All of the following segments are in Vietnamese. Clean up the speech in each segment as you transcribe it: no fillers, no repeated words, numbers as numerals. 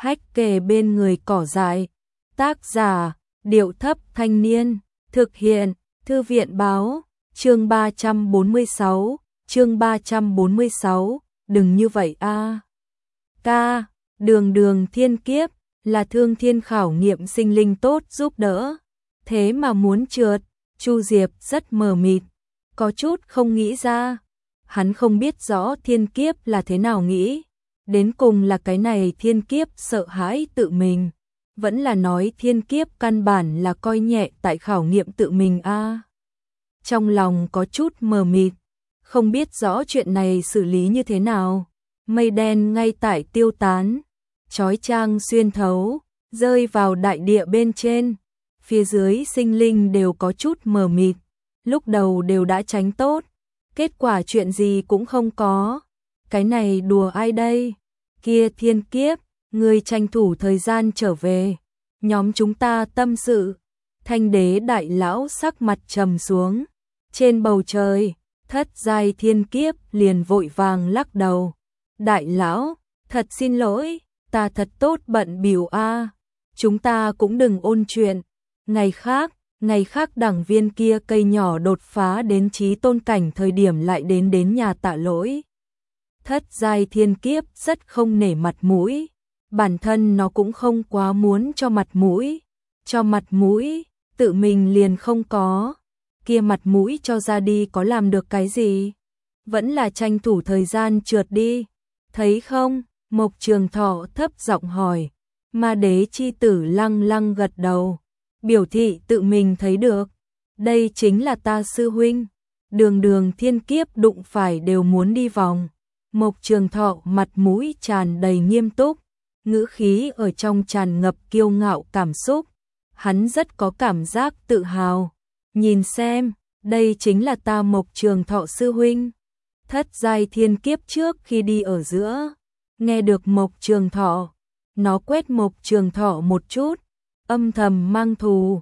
hách kề bên người cỏ dại. Tác giả, Điệu Thấp Thanh Niên. Thực hiện, Thư viện Báo. Chương 346, đừng như vậy a. Ca, đường thiên kiếp, là thương thiên khảo nghiệm sinh linh tốt giúp đỡ. Thế mà muốn trượt, Chu Diệp rất mờ mịt, có chút không nghĩ ra. Hắn không biết rõ thiên kiếp là thế nào nghĩ. Đến cùng là cái này thiên kiếp sợ hãi tự mình, vẫn là nói thiên kiếp căn bản là coi nhẹ tại khảo nghiệm tự mình a. Trong lòng có chút mờ mịt, không biết rõ chuyện này xử lý như thế nào. Mây đen ngay tại tiêu tán, chói chang xuyên thấu, rơi vào đại địa bên trên. Phía dưới sinh linh đều có chút mờ mịt, lúc đầu đều đã tránh tốt, kết quả chuyện gì cũng không có. Cái này đùa ai đây? Kia thiên kiếp, người tranh thủ thời gian trở về, nhóm chúng ta tâm sự. Thanh đế đại lão sắc mặt trầm xuống. Trên bầu trời, thất giai thiên kiếp liền vội vàng lắc đầu. Đại lão, thật xin lỗi, ta thật tốt bận bịu a. Chúng ta cũng đừng ôn chuyện. Ngày khác đảng viên kia cây nhỏ đột phá đến chí tôn cảnh thời điểm lại đến nhà tạ lỗi. Thất giai thiên kiếp rất không nể mặt mũi, bản thân nó cũng không quá muốn cho mặt mũi, tự mình liền không có. Kia mặt mũi cho ra đi có làm được cái gì? Vẫn là tranh thủ thời gian trượt đi. Thấy không? Mộc Trường Thọ thấp giọng hỏi. Ma đế chi tử lăng gật đầu, biểu thị tự mình thấy được. Đây chính là ta sư huynh. Đường thiên kiếp đụng phải đều muốn đi vòng. Mộc Trường Thọ mặt mũi tràn đầy nghiêm túc, ngữ khí ở trong tràn ngập kiêu ngạo cảm xúc. Hắn rất có cảm giác tự hào. Nhìn xem, đây chính là ta Mộc Trường Thọ sư huynh. Thất giai thiên kiếp trước khi đi ở giữa, nghe được Mộc Trường Thọ, nó quét Mộc Trường Thọ một chút, âm thầm mang thù.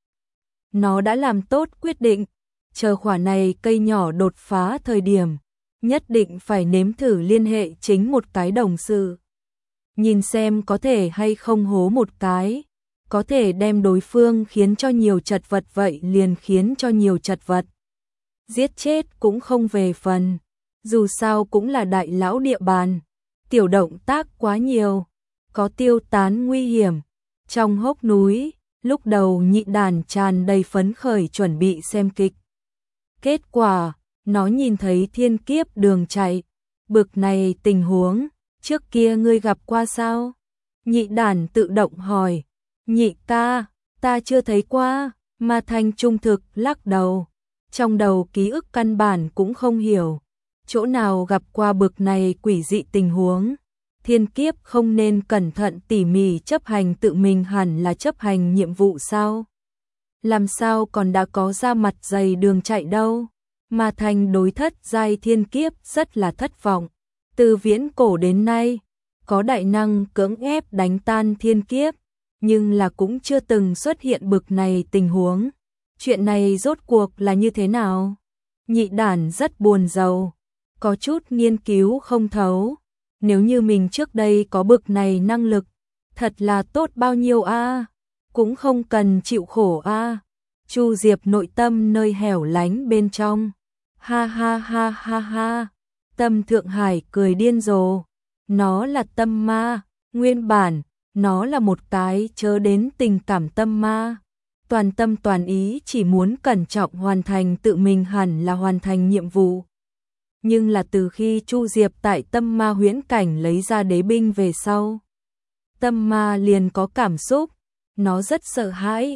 Nó đã làm tốt quyết định, chờ khỏa này cây nhỏ đột phá thời điểm, nhất định phải nếm thử liên hệ chính một cái đồng sự. Nhìn xem có thể hay không hố một cái, có thể đem đối phương khiến cho nhiều chật vật vậy liền khiến cho nhiều chật vật. Giết chết cũng không về phần, dù sao cũng là đại lão địa bàn, tiểu động tác quá nhiều, có tiêu tán nguy hiểm. Trong hốc núi, lúc đầu Nhị Đàn tràn đầy phấn khởi chuẩn bị xem kịch. Kết quả, nó nhìn thấy thiên kiếp đường chạy, bực này tình huống, trước kia ngươi gặp qua sao? Nhị Đàn tự động hỏi. Nhị ca, ta chưa thấy qua. Ma Thanh trung thực lắc đầu, trong đầu ký ức căn bản cũng không hiểu, chỗ nào gặp qua bực này quỷ dị tình huống. Thiên kiếp không nên cẩn thận tỉ mỉ chấp hành tự mình hẳn là chấp hành nhiệm vụ sao? Làm sao còn đã có ra mặt dày đường chạy đâu? Ma Thanh đối thất giai thiên kiếp rất là thất vọng. Từ viễn cổ đến nay, có đại năng cưỡng ép đánh tan thiên kiếp, nhưng là cũng chưa từng xuất hiện bực này tình huống. Chuyện này rốt cuộc là như thế nào? Nhị Đàn rất buồn rầu, có chút nghiên cứu không thấu. Nếu như mình trước đây có bực này năng lực, thật là tốt bao nhiêu a, cũng không cần chịu khổ a. Chu Diệp nội tâm nơi hẻo lánh bên trong. Ha ha ha ha ha. Tâm Thượng Hải cười điên rồ. Nó là tâm ma, nguyên bản nó là một cái chớ đến tình cảm tâm ma, toàn tâm toàn ý chỉ muốn cẩn trọng hoàn thành tự mình hẳn là hoàn thành nhiệm vụ. Nhưng là từ khi Chu Diệp tại tâm ma huyễn cảnh lấy ra đế binh về sau, tâm ma liền có cảm xúc, nó rất sợ hãi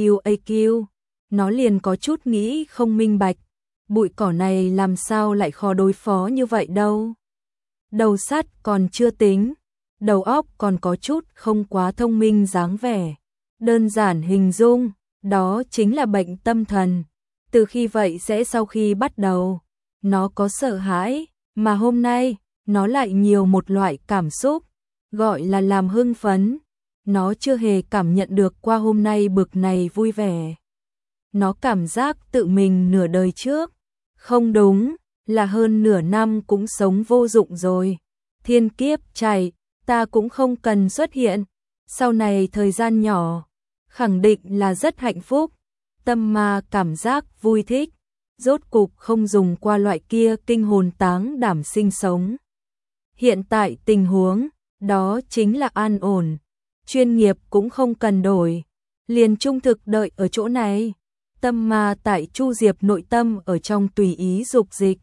AQ, nó liền có chút nghĩ không minh bạch, bụi cỏ này làm sao lại khó đối phó như vậy đâu. Đầu sắt còn chưa tính, đầu óc còn có chút không quá thông minh dáng vẻ. Đơn giản hình dung, đó chính là bệnh tâm thần. Từ khi vậy sẽ sau khi bắt đầu, nó có sợ hãi, mà hôm nay, nó lại nhiều một loại cảm xúc, gọi là làm hưng phấn. Nó chưa hề cảm nhận được qua hôm nay bực này vui vẻ. Nó cảm giác tự mình nửa đời trước, không đúng, là hơn nửa năm cũng sống vô dụng rồi. Thiên kiếp chạy, ta cũng không cần xuất hiện, sau này thời gian nhỏ, khẳng định là rất hạnh phúc. Tâm Ma cảm giác vui thích, rốt cục không dùng qua loại kia kinh hồn táng đảm sinh sống. Hiện tại tình huống, đó chính là an ổn, chuyên nghiệp cũng không cần đổi, liền trung thực đợi ở chỗ này. Tâm Ma tại Chu Diệp nội tâm ở trong tùy ý dục dịch,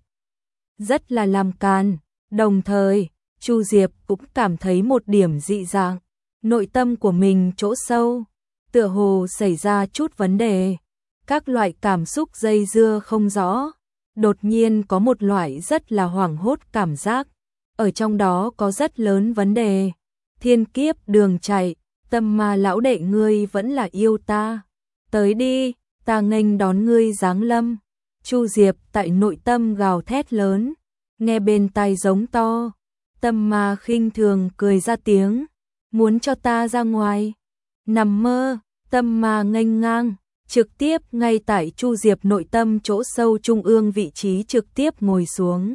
rất là làm càn, đồng thời, Chu Diệp cũng cảm thấy một điểm dị dạng, nội tâm của mình chỗ sâu, tựa hồ xảy ra chút vấn đề, các loại cảm xúc dây dưa không rõ, đột nhiên có một loại rất là hoảng hốt cảm giác, ở trong đó có rất lớn vấn đề. Thiên kiếp đường chạy, Tâm Ma lão đệ ngươi vẫn là yêu ta, tới đi, ta nghênh đón ngươi giáng lâm. Chu Diệp tại nội tâm gào thét lớn, nghe bên tai giống to. Tâm Ma khinh thường cười ra tiếng, muốn cho ta ra ngoài. Nằm mơ, Tâm Ma nghênh ngang, trực tiếp ngay tại Chu Diệp nội tâm chỗ sâu trung ương vị trí trực tiếp ngồi xuống.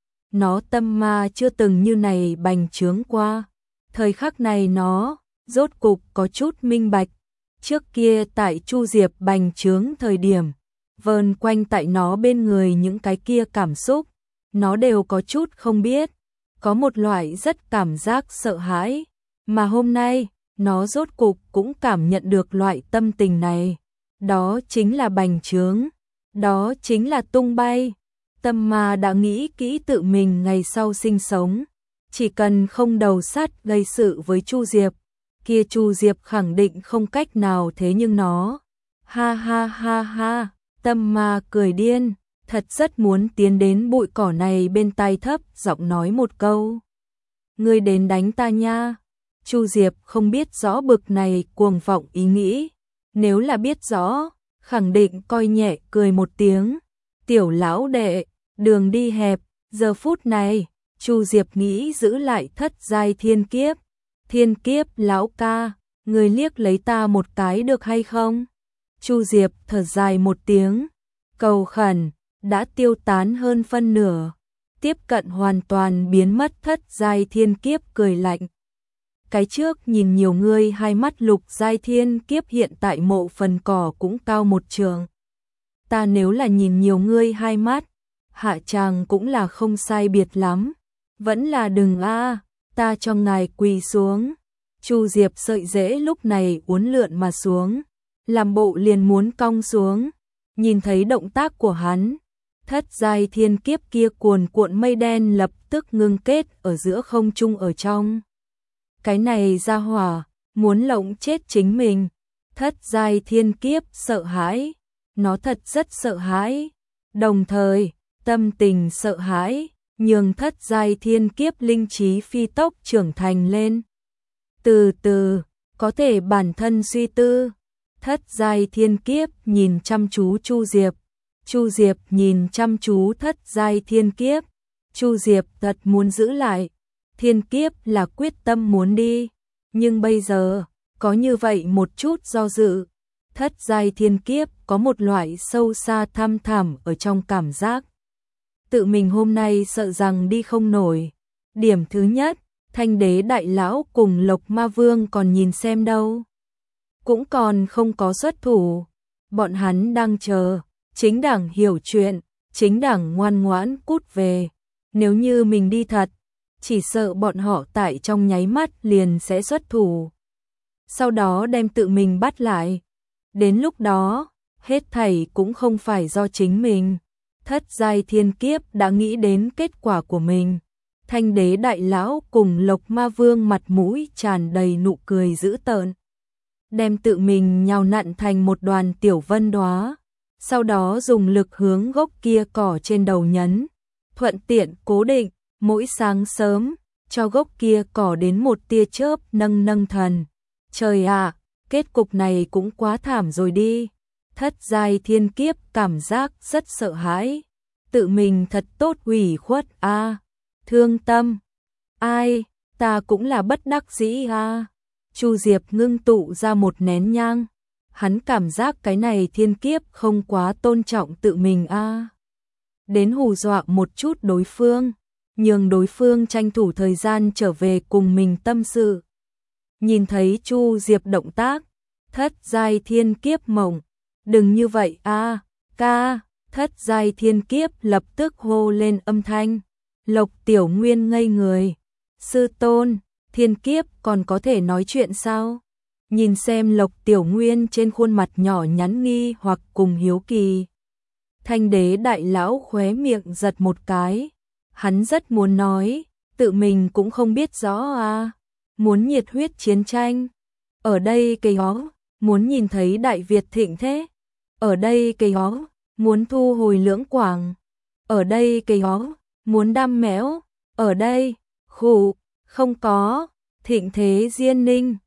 Nó Tâm Ma chưa từng như này bành trướng qua. Thời khắc này nó, rốt cục có chút minh bạch. Trước kia tại Chu Diệp bành trướng thời điểm, vờn quanh tại nó bên người những cái kia cảm xúc, nó đều có chút không biết, có một loại rất cảm giác sợ hãi, mà hôm nay, nó rốt cục cũng cảm nhận được loại tâm tình này, đó chính là bành trướng, đó chính là tung bay. Tâm Ma đã nghĩ kỹ tự mình ngày sau sinh sống, chỉ cần không đầu sắt gây sự với Chu Diệp, kia Chu Diệp khẳng định không cách nào thế nhưng nó. Ha ha ha ha, Tâm Ma cười điên, thật rất muốn tiến đến bụi cỏ này bên tai thấp giọng nói một câu. Ngươi đến đánh ta nha. Chu Diệp không biết rõ bực này cuồng vọng ý nghĩ, nếu là biết rõ, khẳng định coi nhẹ cười một tiếng. Tiểu lão đệ, đường đi hẹp, giờ phút này, Chu Diệp nghĩ giữ lại thất giai thiên kiếp. Thiên kiếp lão ca, người liếc lấy ta một cái được hay không? Chu Diệp thở dài một tiếng, cầu khẩn, đã tiêu tán hơn phân nửa, tiếp cận hoàn toàn biến mất thất giai thiên kiếp cười lạnh. Cái trước nhìn nhiều người hai mắt lục giai thiên kiếp hiện tại mộ phần cỏ cũng cao một trường. Ta nếu là nhìn nhiều người hai mắt, hạ chàng cũng là không sai biệt lắm, vẫn là đừng a, ta cho ngài quỳ xuống. Chu Diệp sợi rễ lúc này uốn lượn mà xuống, làm bộ liền muốn cong xuống, nhìn thấy động tác của hắn, thất giai thiên kiếp kia cuồn cuộn mây đen lập tức ngưng kết ở giữa không trung ở trong. Cái này ra hỏa, muốn lộng chết chính mình. Thất giai thiên kiếp sợ hãi, nó thật rất sợ hãi, đồng thời, tâm tình sợ hãi, nhường thất giai thiên kiếp linh trí phi tốc trưởng thành lên. Từ từ, có thể bản thân suy tư, thất giai thiên kiếp nhìn chăm chú Chu Diệp, Chu Diệp nhìn chăm chú thất giai thiên kiếp, Chu Diệp thật muốn giữ lại, thiên kiếp là quyết tâm muốn đi, nhưng bây giờ, có như vậy một chút do dự, thất giai thiên kiếp có một loại sâu xa thăm thẳm ở trong cảm giác. Tự mình hôm nay sợ rằng đi không nổi. Điểm thứ nhất, Thanh Đế đại lão cùng Lộc Ma Vương còn nhìn xem đâu. Cũng còn không có xuất thủ. Bọn hắn đang chờ, chính đảng hiểu chuyện, chính đảng ngoan ngoãn cút về. Nếu như mình đi thật, chỉ sợ bọn họ tại trong nháy mắt liền sẽ xuất thủ. Sau đó đem tự mình bắt lại. Đến lúc đó, hết thảy cũng không phải do chính mình. Thất giai thiên kiếp đã nghĩ đến kết quả của mình. Thanh Đế đại lão cùng Lộc Ma Vương mặt mũi tràn đầy nụ cười dữ tợn, đem tự mình nhào nặn thành một đoàn tiểu vân đóa, sau đó dùng lực hướng gốc kia cỏ trên đầu nhấn, thuận tiện cố định, mỗi sáng sớm, cho gốc kia cỏ đến một tia chớp nâng nâng thần. Trời ạ, kết cục này cũng quá thảm rồi đi. Thất giai thiên kiếp cảm giác rất sợ hãi, tự mình thật tốt ủy khuất a, thương tâm. Ai, ta cũng là bất đắc dĩ a. Chu Diệp ngưng tụ ra một nén nhang, hắn cảm giác cái này thiên kiếp không quá tôn trọng tự mình a. Đến hù dọa một chút đối phương, nhường đối phương tranh thủ thời gian trở về cùng mình tâm sự. Nhìn thấy Chu Diệp động tác, Thất Giai Thiên Kiếp mộng, đừng như vậy a, ca, Thất Giai Thiên Kiếp lập tức hô lên âm thanh. Lộc Tiểu Nguyên ngây người, sư tôn, Thiên Kiếp còn có thể nói chuyện sao? Nhìn xem Lộc Tiểu Nguyên trên khuôn mặt nhỏ nhắn nghi hoặc cùng hiếu kỳ. Thanh đế đại lão khóe miệng giật một cái, hắn rất muốn nói, tự mình cũng không biết rõ à, muốn nhiệt huyết chiến tranh. Ở đây cây ó, muốn nhìn thấy Đại Việt thịnh thế. Ở đây cây ó, muốn thu hồi Lưỡng Quảng. Ở đây cây ó, muốn đam mẽo. Ở đây, khụ, không có, thịnh thế Diên Ninh.